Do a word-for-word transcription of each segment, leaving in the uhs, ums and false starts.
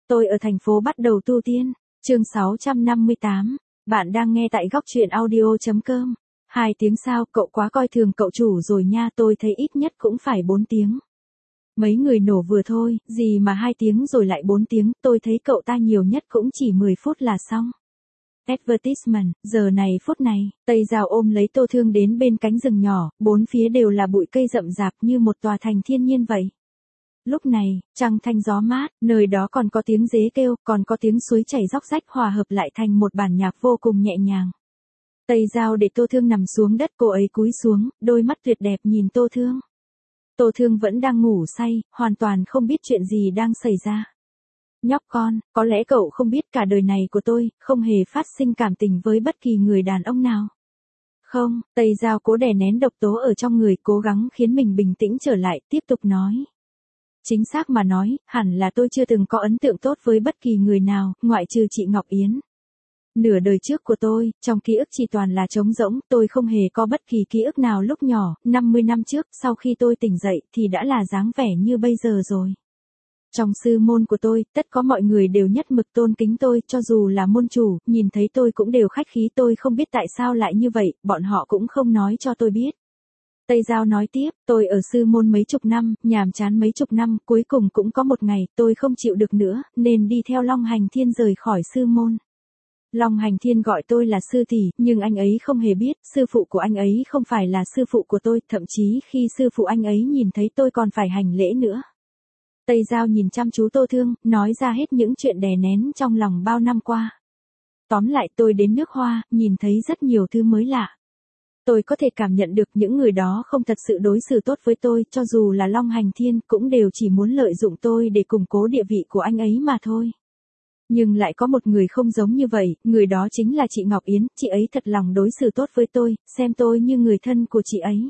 Tôi ở thành phố bắt đầu tu tiên. Chương sáu trăm năm mươi tám. Bạn đang nghe tại góc truyện audio chấm com. Hai tiếng sao, cậu quá coi thường cậu chủ rồi nha, tôi thấy ít nhất cũng phải bốn tiếng. Mấy người nổ vừa thôi, gì mà hai tiếng rồi lại bốn tiếng, tôi thấy cậu ta nhiều nhất cũng chỉ mười phút là xong. Advertisement, giờ này phút này, Tây Giao ôm lấy Tô Thương đến bên cánh rừng nhỏ, bốn phía đều là bụi cây rậm rạp như một tòa thành thiên nhiên vậy. Lúc này, trăng thanh gió mát, nơi đó còn có tiếng dế kêu, còn có tiếng suối chảy róc rách hòa hợp lại thành một bản nhạc vô cùng nhẹ nhàng. Tây Giao để Tô Thương nằm xuống đất, cô ấy cúi xuống, đôi mắt tuyệt đẹp nhìn Tô Thương. Tô Thương vẫn đang ngủ say, hoàn toàn không biết chuyện gì đang xảy ra. Nhóc con, có lẽ cậu không biết cả đời này của tôi, không hề phát sinh cảm tình với bất kỳ người đàn ông nào. Không, Tây Giao cố đè nén độc tố ở trong người, cố gắng khiến mình bình tĩnh trở lại, tiếp tục nói. Chính xác mà nói, hẳn là tôi chưa từng có ấn tượng tốt với bất kỳ người nào, ngoại trừ chị Ngọc Yến. Nửa đời trước của tôi, trong ký ức chỉ toàn là trống rỗng, tôi không hề có bất kỳ ký ức nào lúc nhỏ, năm mươi năm trước, sau khi tôi tỉnh dậy thì đã là dáng vẻ như bây giờ rồi. Trong sư môn của tôi, tất có mọi người đều nhất mực tôn kính tôi, cho dù là môn chủ, nhìn thấy tôi cũng đều khách khí, tôi không biết tại sao lại như vậy, bọn họ cũng không nói cho tôi biết. Tây Giao nói tiếp, tôi ở sư môn mấy chục năm, nhàm chán mấy chục năm, cuối cùng cũng có một ngày, tôi không chịu được nữa, nên đi theo Long Hành Thiên rời khỏi sư môn. Long Hành Thiên gọi tôi là sư tỷ, nhưng anh ấy không hề biết, sư phụ của anh ấy không phải là sư phụ của tôi, thậm chí khi sư phụ anh ấy nhìn thấy tôi còn phải hành lễ nữa. Tây Giao nhìn chăm chú Tô Thương, nói ra hết những chuyện đè nén trong lòng bao năm qua. Tóm lại, tôi đến nước Hoa, nhìn thấy rất nhiều thứ mới lạ. Tôi có thể cảm nhận được những người đó không thật sự đối xử tốt với tôi, cho dù là Long Hành Thiên cũng đều chỉ muốn lợi dụng tôi để củng cố địa vị của anh ấy mà thôi. Nhưng lại có một người không giống như vậy, người đó chính là chị Ngọc Yến, chị ấy thật lòng đối xử tốt với tôi, xem tôi như người thân của chị ấy.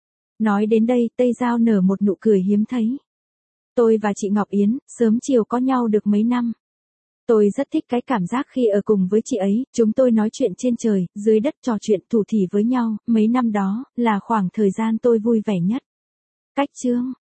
Nói đến đây, Tây Giao nở một nụ cười hiếm thấy. Tôi và chị Ngọc Yến, sớm chiều có nhau được mấy năm. Tôi rất thích cái cảm giác khi ở cùng với chị ấy, chúng tôi nói chuyện trên trời, dưới đất, trò chuyện thủ thỉ với nhau, mấy năm đó, là khoảng thời gian tôi vui vẻ nhất. Cách chương,